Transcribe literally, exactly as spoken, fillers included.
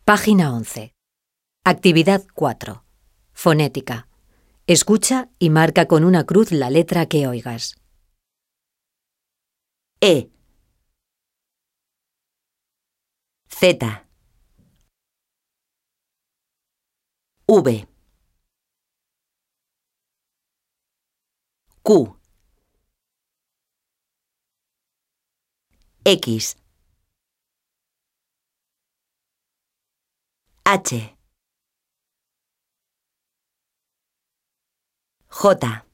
Página once. Actividad cuatro. Fonética. Escucha y marca con una cruz la letra que oigas. E, Z, V, Q, X, H, J.